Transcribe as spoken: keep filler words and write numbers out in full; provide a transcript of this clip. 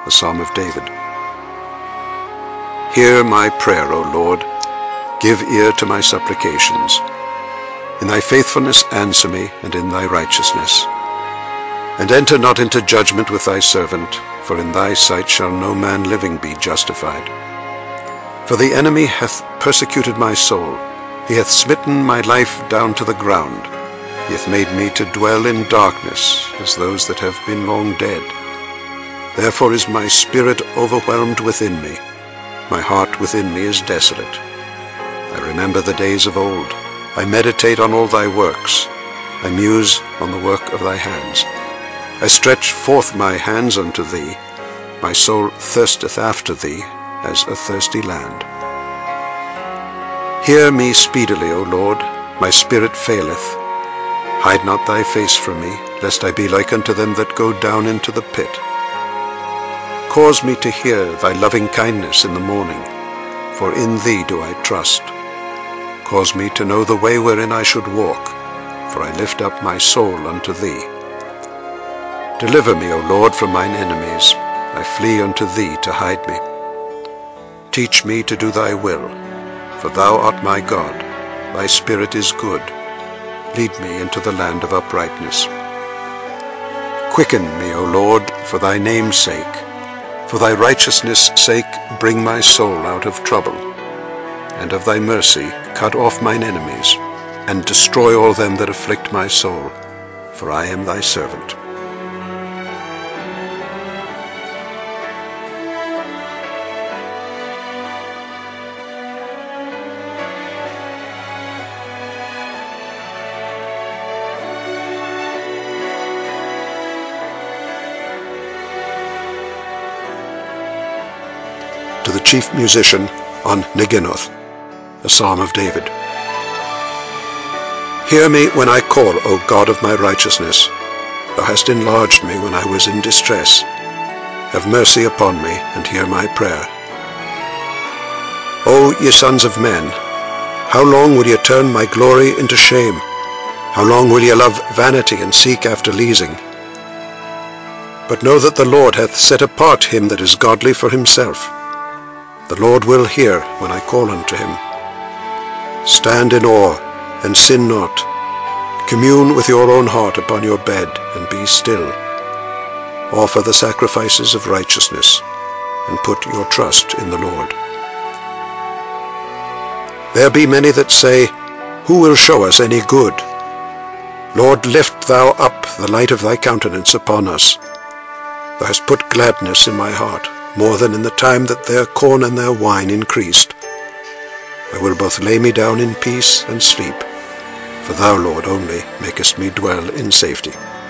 a psalm of David. Hear my prayer, O Lord. Give ear to my supplications. In thy faithfulness answer me, and in thy righteousness. And enter not into judgment with thy servant, for in thy sight shall no man living be justified. For the enemy hath persecuted my soul. He hath smitten my life down to the ground. He hath made me to dwell in darkness, as those that have been long dead. Therefore is my spirit overwhelmed within me. My heart within me is desolate. I remember the days of old. I meditate on all thy works. I muse on the work of thy hands. I stretch forth my hands unto thee. My soul thirsteth after thee, as a thirsty land. Hear me speedily, O Lord. My spirit faileth. Hide not thy face from me, lest I be like unto them that go down into the pit. Cause me to hear thy loving kindness in the morning, for in thee do I trust. Cause me to know the way wherein I should walk, for I lift up my soul unto thee. Deliver me, O Lord, from mine enemies. I flee unto thee to hide me. Teach me to do thy will, for thou art my God. Thy spirit is good. Lead me into the land of uprightness. Quicken me, O Lord, for thy name's sake. For thy righteousness' sake bring my soul out of trouble. And of thy mercy cut off mine enemies, and destroy all them that afflict my soul, for I am thy servant. To the chief musician on Neginoth, a psalm of David. Hear me when I call, O God of my righteousness. Thou hast enlarged me when I was in distress. Have mercy upon me, and hear my prayer. O ye sons of men, how long will ye turn my glory into shame? How long will ye love vanity, and seek after leasing? But know that the Lord hath set apart him that is godly for himself. The Lord will hear when I call unto him. Stand in awe, and sin not. Commune with your own heart upon your bed, and be still. Offer the sacrifices of righteousness, and put your trust in the Lord. There be many that say, Who will show us any good? Lord, lift thou up the light of thy countenance upon us. Thou hast put gladness in my heart, more than in the time that their corn and their wine increased. I will both lay me down in peace and sleep, for thou, Lord, only makest me dwell in safety.